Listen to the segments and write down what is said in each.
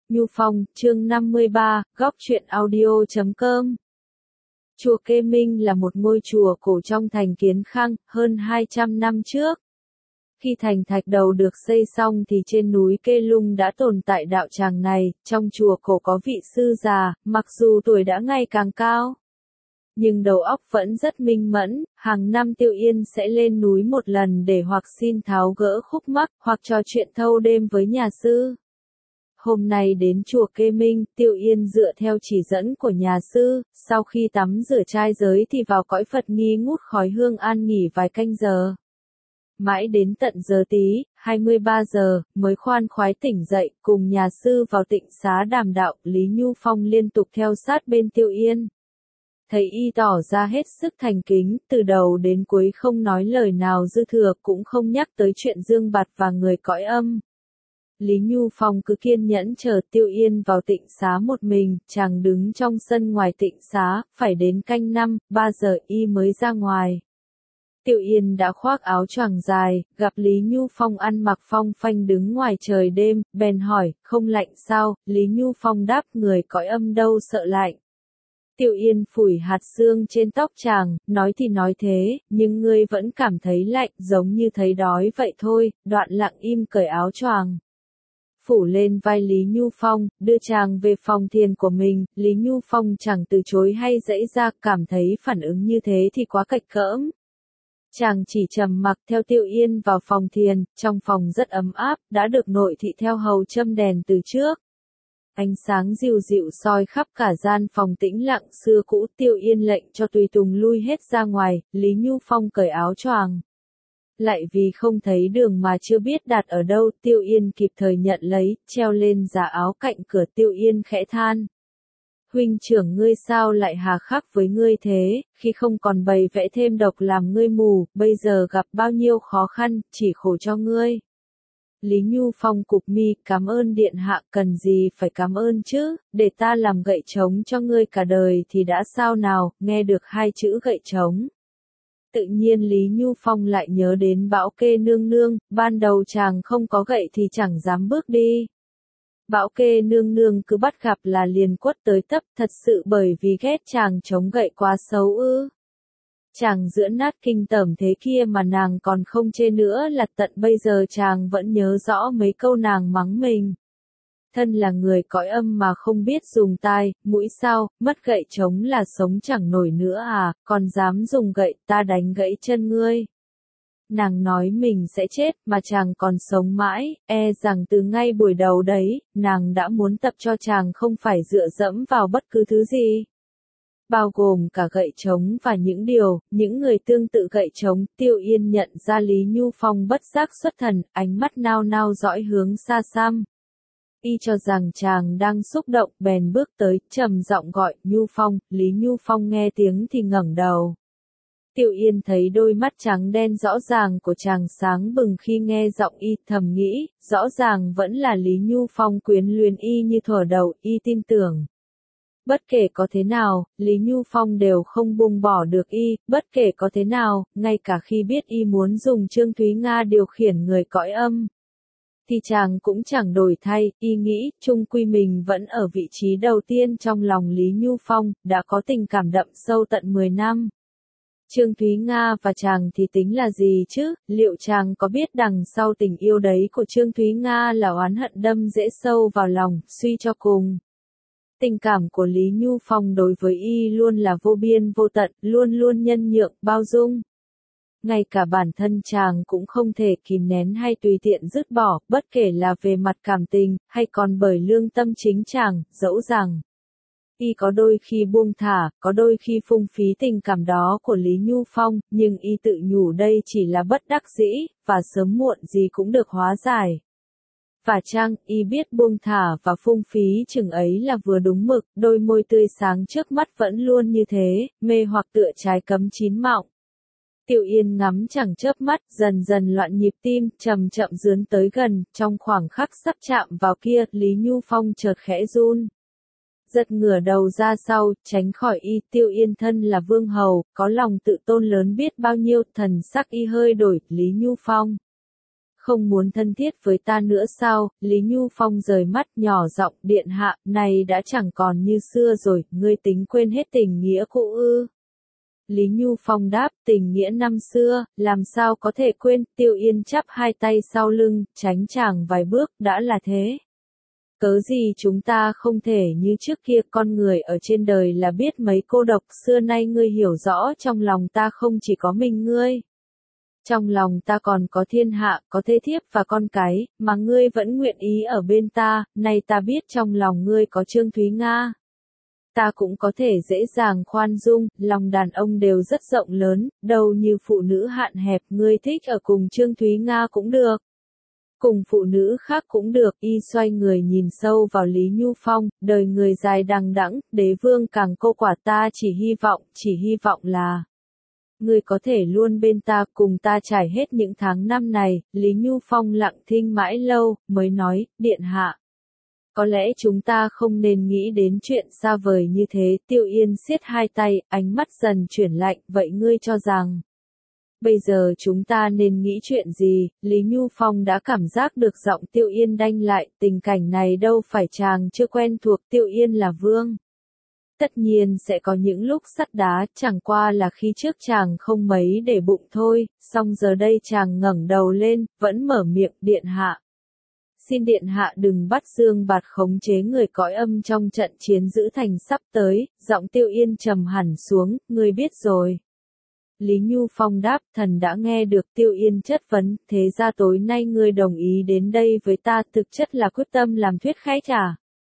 Nhu Phong, chương 53, góc truyện audio.com. Chùa Kê Minh là một ngôi chùa cổ trong thành Kiến Khang, hơn 200 năm trước. Khi thành thạch đầu được xây xong thì trên núi Kê Lung đã tồn tại đạo tràng này, trong chùa cổ có vị sư già, mặc dù tuổi đã ngày càng cao. Nhưng đầu óc vẫn rất minh mẫn, hàng năm Tiêu Yên sẽ lên núi một lần để hoặc xin tháo gỡ khúc mắc, hoặc trò chuyện thâu đêm với nhà sư. Hôm nay đến chùa Kê Minh, Tiêu Yên dựa theo chỉ dẫn của nhà sư, sau khi tắm rửa trai giới thì vào cõi Phật nghi ngút khói hương an nghỉ vài canh giờ. Mãi đến tận giờ tí, 23 giờ, mới khoan khoái tỉnh dậy, cùng nhà sư vào tịnh xá đàm đạo, Lý Nhu Phong liên tục theo sát bên Tiêu Yên. Thấy y tỏ ra hết sức thành kính, từ đầu đến cuối không nói lời nào dư thừa, cũng không nhắc tới chuyện dương bạt và người cõi âm. Lý Nhu Phong cứ kiên nhẫn chờ Tiêu Yên vào tịnh xá một mình, chàng đứng trong sân ngoài tịnh xá, phải đến canh 5, 3 giờ y mới ra ngoài. Tiêu Yên đã khoác áo choàng dài, gặp Lý Nhu Phong ăn mặc phong phanh đứng ngoài trời đêm, bèn hỏi, không lạnh sao? Lý Nhu Phong đáp, người cõi âm đâu sợ lạnh. Tiêu Yên phủi hạt sương trên tóc chàng, nói thì nói thế, nhưng ngươi vẫn cảm thấy lạnh, giống như thấy đói vậy thôi, đoạn lặng im cởi áo choàng. Phủ lên vai Lý Nhu Phong, đưa chàng về phòng thiền của mình, Lý Nhu Phong chẳng từ chối hay dãy ra, cảm thấy phản ứng như thế thì quá kệch cỡm. Chàng chỉ trầm mặc theo Tiêu Yên vào phòng thiền, trong phòng rất ấm áp, đã được nội thị theo hầu châm đèn từ trước. Ánh sáng dịu dịu soi khắp cả gian phòng tĩnh lặng xưa cũ, Tiêu Yên lệnh cho tùy tùng lui hết ra ngoài, Lý Nhu Phong cởi áo choàng. Lại vì không thấy đường mà chưa biết đặt ở đâu, Tiêu Yên kịp thời nhận lấy, treo lên giá áo cạnh cửa. Tiêu Yên khẽ than. Huynh trưởng ngươi sao lại hà khắc với ngươi thế, khi không còn bày vẽ thêm độc làm ngươi mù, bây giờ gặp bao nhiêu khó khăn, chỉ khổ cho ngươi. Lý Nhu Phong cụp mi, cảm ơn điện hạ, cần gì phải cảm ơn chứ, để ta làm gậy trống cho ngươi cả đời thì đã sao nào, nghe được hai chữ gậy trống. Tự nhiên Lý Nhu Phong lại nhớ đến Bảo Kê nương nương, ban đầu chàng không có gậy thì chẳng dám bước đi. Bảo Kê nương nương cứ bắt gặp là liền quất tới tấp, thật sự bởi vì ghét chàng chống gậy quá xấu ư. Chàng giữa nát kinh tởm thế kia mà nàng còn không chê nữa, là tận bây giờ chàng vẫn nhớ rõ mấy câu nàng mắng mình. Thân là người cõi âm mà không biết dùng tai, mũi sao, mất gậy trống là sống chẳng nổi nữa à, còn dám dùng gậy, ta đánh gãy chân ngươi. Nàng nói mình sẽ chết, mà chàng còn sống mãi, e rằng từ ngay buổi đầu đấy, nàng đã muốn tập cho chàng không phải dựa dẫm vào bất cứ thứ gì. Bao gồm cả gậy trống và những người tương tự gậy trống. Tiêu Yên nhận ra Lý Nhu Phong bất giác xuất thần, ánh mắt nao nao dõi hướng xa xăm. Y cho rằng chàng đang xúc động, bèn bước tới, trầm giọng gọi, Nhu Phong. Lý Nhu Phong nghe tiếng thì ngẩng đầu. Tiêu Yên thấy đôi mắt trắng đen rõ ràng của chàng sáng bừng khi nghe giọng y, thầm nghĩ, rõ ràng vẫn là Lý Nhu Phong quyến luyến y như thuở đầu, y tin tưởng. Bất kể có thế nào, Lý Nhu Phong đều không buông bỏ được y, bất kể có thế nào, ngay cả khi biết y muốn dùng Trương Thúy Nga điều khiển người cõi âm. Thì chàng cũng chẳng đổi thay, y nghĩ, chung quy mình vẫn ở vị trí đầu tiên trong lòng Lý Nhu Phong, đã có tình cảm đậm sâu tận 10 năm. Trương Thúy Nga và chàng thì tính là gì chứ, liệu chàng có biết đằng sau tình yêu đấy của Trương Thúy Nga là oán hận đâm dễ sâu vào lòng, suy cho cùng. Tình cảm của Lý Nhu Phong đối với y luôn là vô biên vô tận, luôn luôn nhân nhượng, bao dung. Ngay cả bản thân chàng cũng không thể kìm nén hay tùy tiện dứt bỏ, bất kể là về mặt cảm tình, hay còn bởi lương tâm chính chàng, dẫu rằng y có đôi khi buông thả, có đôi khi phung phí tình cảm đó của Lý Nhu Phong, nhưng y tự nhủ đây chỉ là bất đắc dĩ, và sớm muộn gì cũng được hóa giải. Và chăng, y biết buông thả và phung phí chừng ấy là vừa đúng mực, đôi môi tươi sáng trước mắt vẫn luôn như thế, mê hoặc tựa trái cấm chín mọng. Tiêu Yên ngắm chẳng chớp mắt, dần dần loạn nhịp tim, chậm chậm dướn tới gần, trong khoảng khắc sắp chạm vào kia, Lý Nhu Phong chợt khẽ run. Giật ngửa đầu ra sau, tránh khỏi y. Tiêu Yên thân là vương hầu, có lòng tự tôn lớn biết bao nhiêu, thần sắc y hơi đổi, Lý Nhu Phong. Không muốn thân thiết với ta nữa sao? Lý Nhu Phong rời mắt nhỏ giọng, điện hạ, này đã chẳng còn như xưa rồi, ngươi tính quên hết tình nghĩa cũ ư? Lý Nhu Phong đáp, tình nghĩa năm xưa, làm sao có thể quên? Tiêu Yên chắp hai tay sau lưng, tránh chàng vài bước, đã là thế. Cớ gì chúng ta không thể như trước kia, con người ở trên đời là biết mấy cô độc, xưa nay ngươi hiểu rõ trong lòng ta không chỉ có mình ngươi. Trong lòng ta còn có thiên hạ, có thê thiếp và con cái, mà ngươi vẫn nguyện ý ở bên ta, nay ta biết trong lòng ngươi có Trương Thúy Nga. Ta cũng có thể dễ dàng khoan dung, lòng đàn ông đều rất rộng lớn, đâu như phụ nữ hạn hẹp, ngươi thích ở cùng Trương Thúy Nga cũng được. Cùng phụ nữ khác cũng được, y xoay người nhìn sâu vào Lý Nhu Phong, đời người dài đằng đẵng, đế vương càng cô quả ta chỉ hy vọng là ngươi có thể luôn bên ta, cùng ta trải hết những tháng năm này. Lý Nhu Phong lặng thinh mãi lâu, mới nói, điện hạ. Có lẽ chúng ta không nên nghĩ đến chuyện xa vời như thế. Tiêu Yên siết hai tay, ánh mắt dần chuyển lạnh, vậy ngươi cho rằng bây giờ chúng ta nên nghĩ chuyện gì? Lý Nhu Phong đã cảm giác được giọng Tiêu Yên đanh lại, tình cảnh này đâu phải chàng chưa quen thuộc, Tiêu Yên là vương. Tất nhiên sẽ có những lúc sắt đá, chẳng qua là khi trước chàng không mấy để bụng thôi, song giờ đây chàng ngẩng đầu lên, vẫn mở miệng, điện hạ. Xin điện hạ đừng bắt Dương Bạt khống chế người cõi âm trong trận chiến giữ thành sắp tới, giọng Tiêu Yên trầm hẳn xuống, ngươi biết rồi. Lý Nhu Phong đáp, thần đã nghe được. Tiêu Yên chất vấn, thế ra tối nay ngươi đồng ý đến đây với ta thực chất là quyết tâm làm thuyết khách à?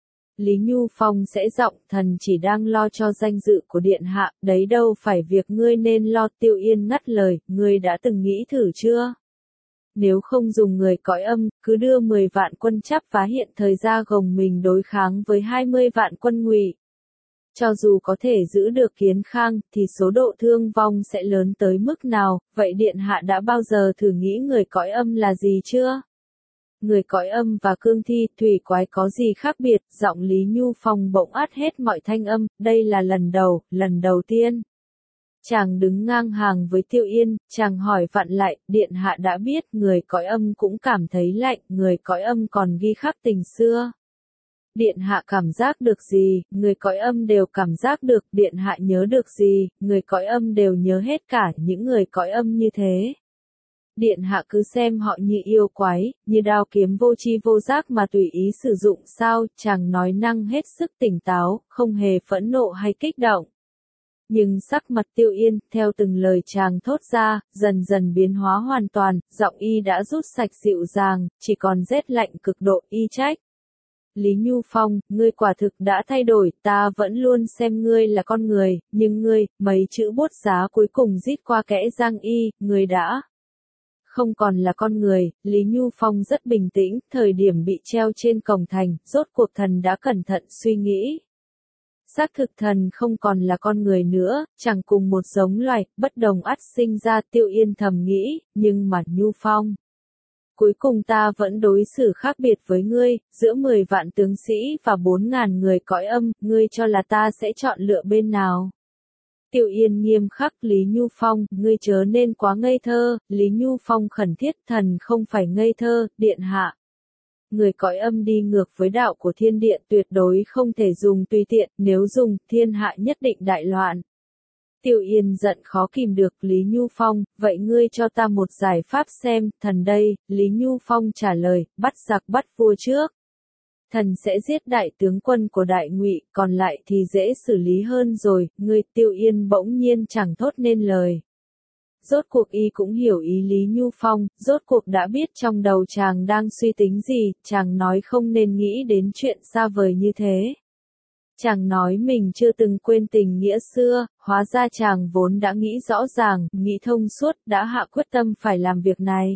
Lý Nhu Phong sẽ giọng, thần chỉ đang lo cho danh dự của điện hạ, đấy đâu phải việc ngươi nên lo. Tiêu Yên ngắt lời, ngươi đã từng nghĩ thử chưa? Nếu không dùng người cõi âm, cứ đưa 10 vạn quân Chắp Vá hiện thời ra gồng mình đối kháng với 20 vạn quân Ngụy. Cho dù có thể giữ được Kiến Khang, thì số độ thương vong sẽ lớn tới mức nào? Vậy điện hạ đã bao giờ thử nghĩ người cõi âm là gì chưa? Người cõi âm và cương thi, thủy quái có gì khác biệt? Giọng Lý Nhu Phong bỗng át hết mọi thanh âm, đây là lần đầu tiên. Chàng đứng ngang hàng với Tiêu Yên, chàng hỏi vặn lại, điện hạ đã biết, người cõi âm cũng cảm thấy lạnh, người cõi âm còn ghi khắc tình xưa. Điện hạ cảm giác được gì, người cõi âm đều cảm giác được, điện hạ nhớ được gì, người cõi âm đều nhớ hết cả. Những người cõi âm như thế, điện hạ cứ xem họ như yêu quái, như đao kiếm vô tri vô giác mà tùy ý sử dụng sao? Chàng nói năng hết sức tỉnh táo, không hề phẫn nộ hay kích động. Nhưng sắc mặt Tiêu Yên, theo từng lời chàng thốt ra, dần dần biến hóa hoàn toàn, giọng y đã rút sạch dịu dàng, chỉ còn rét lạnh cực độ. Y trách, Lý Nhu Phong, ngươi quả thực đã thay đổi, ta vẫn luôn xem ngươi là con người, nhưng ngươi, mấy chữ bốt giá cuối cùng rít qua kẽ răng y, ngươi đã không còn là con người. Lý Nhu Phong rất bình tĩnh, thời điểm bị treo trên cổng thành, rốt cuộc thần đã cẩn thận suy nghĩ. Xác thực thần không còn là con người nữa, chẳng cùng một giống loài, bất đồng ắt sinh ra. Tiêu Yên thầm nghĩ, nhưng mà Nhu Phong, cuối cùng ta vẫn đối xử khác biệt với ngươi, giữa 10 vạn tướng sĩ và 4.000 người cõi âm, ngươi cho là ta sẽ chọn lựa bên nào? Tiêu Yên nghiêm khắc, Lý Nhu Phong, ngươi chớ nên quá ngây thơ. Lý Nhu Phong khẩn thiết, thần không phải ngây thơ, điện hạ. Người cõi âm đi ngược với đạo của thiên điện, tuyệt đối không thể dùng tùy tiện, nếu dùng, thiên hạ nhất định đại loạn. Tiêu Yên giận khó kìm được, Lý Nhu Phong, vậy ngươi cho ta một giải pháp xem. Thần đây, Lý Nhu Phong trả lời, bắt giặc bắt vua trước. Thần sẽ giết đại tướng quân của Đại Ngụy, còn lại thì dễ xử lý hơn rồi. Ngươi, Tiêu Yên bỗng nhiên chẳng thốt nên lời. Rốt cuộc y cũng hiểu ý Lý Nhu Phong, rốt cuộc đã biết trong đầu chàng đang suy tính gì, chàng nói không nên nghĩ đến chuyện xa vời như thế. Chàng nói mình chưa từng quên tình nghĩa xưa, hóa ra chàng vốn đã nghĩ rõ ràng, nghĩ thông suốt, đã hạ quyết tâm phải làm việc này.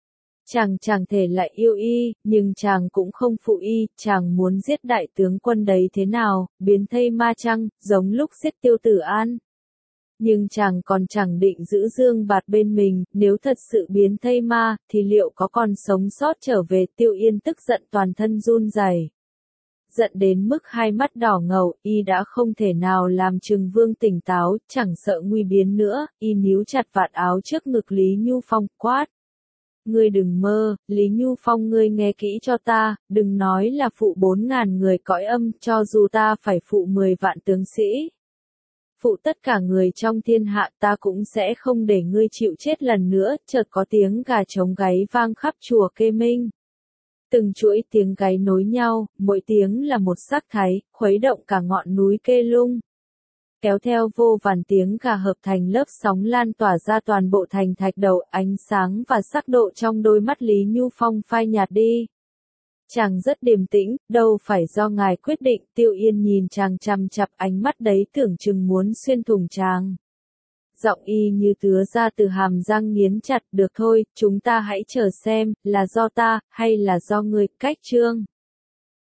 Chàng chẳng thể lại yêu y, nhưng chàng cũng không phụ y, chàng muốn giết đại tướng quân đấy thế nào, biến thây ma chăng, giống lúc giết Tiêu Tử An. Nhưng chàng còn chẳng định giữ Dương Bạt bên mình, nếu thật sự biến thây ma, thì liệu có còn sống sót trở về? Tiêu Yên tức giận toàn thân run rẩy, giận đến mức hai mắt đỏ ngầu, y đã không thể nào làm Trừng Vương tỉnh táo, chẳng sợ nguy biến nữa, y níu chặt vạt áo trước ngực Lý Nhu Phong, quát. Ngươi đừng mơ, Lý Nhu Phong ngươi nghe kỹ cho ta, đừng nói là phụ 4.000 người cõi âm, cho dù ta phải phụ 10 vạn tướng sĩ. Phụ tất cả người trong thiên hạ ta cũng sẽ không để ngươi chịu chết lần nữa, chợt có tiếng gà trống gáy vang khắp chùa Kê Minh. Từng chuỗi tiếng gáy nối nhau, mỗi tiếng là một sắc thái, khuấy động cả ngọn núi Kê Lung. Kéo theo vô vàn tiếng gà hợp thành lớp sóng lan tỏa ra toàn bộ thành thạch đầu, ánh sáng và sắc độ trong đôi mắt Lý Nhu Phong phai nhạt đi. Chàng rất điềm tĩnh, đâu phải do ngài quyết định, Tiêu Yên nhìn chàng chằm chặp ánh mắt đấy tưởng chừng muốn xuyên thủng chàng. Giọng y như tứa ra từ hàm răng nghiến chặt, được thôi, chúng ta hãy chờ xem, là do ta, hay là do ngươi, Cách Trương.